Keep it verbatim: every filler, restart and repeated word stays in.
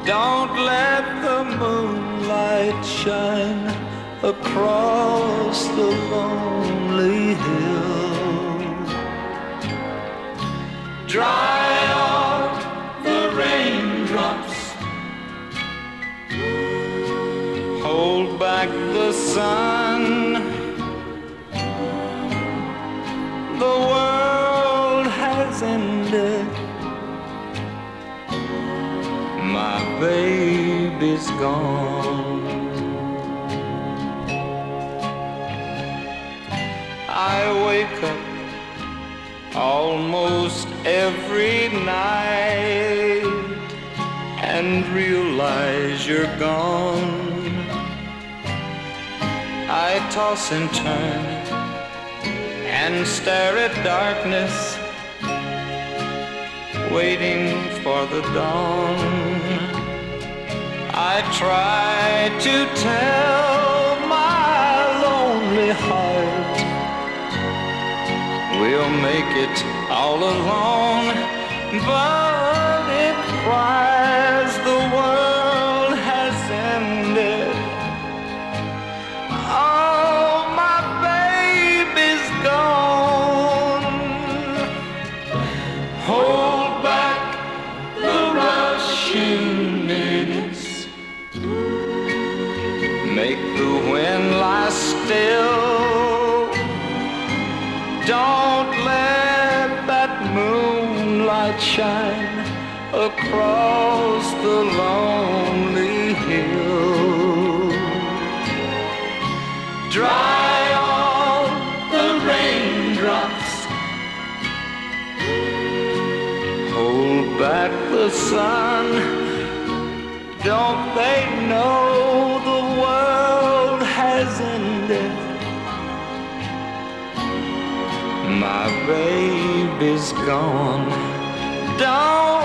Don't let the moonlight shine across the lonely hill. Dry off the raindrops, hold back the sun. The world has ended, my baby's gone. I wake up almost every night and realize you're gone. I toss and turn and stare at darkness, waiting for the dawn. I try to tell my lonely heart we'll make it all alone, but it cries the world has ended. Oh, my baby's gone. Hold back the rushing minutes, make the wind lie still. Don't let that moonlight shine across the lonely hill. Dry all the raindrops, hold back the sun. Don't they know the world has ended? My baby's gone. Don't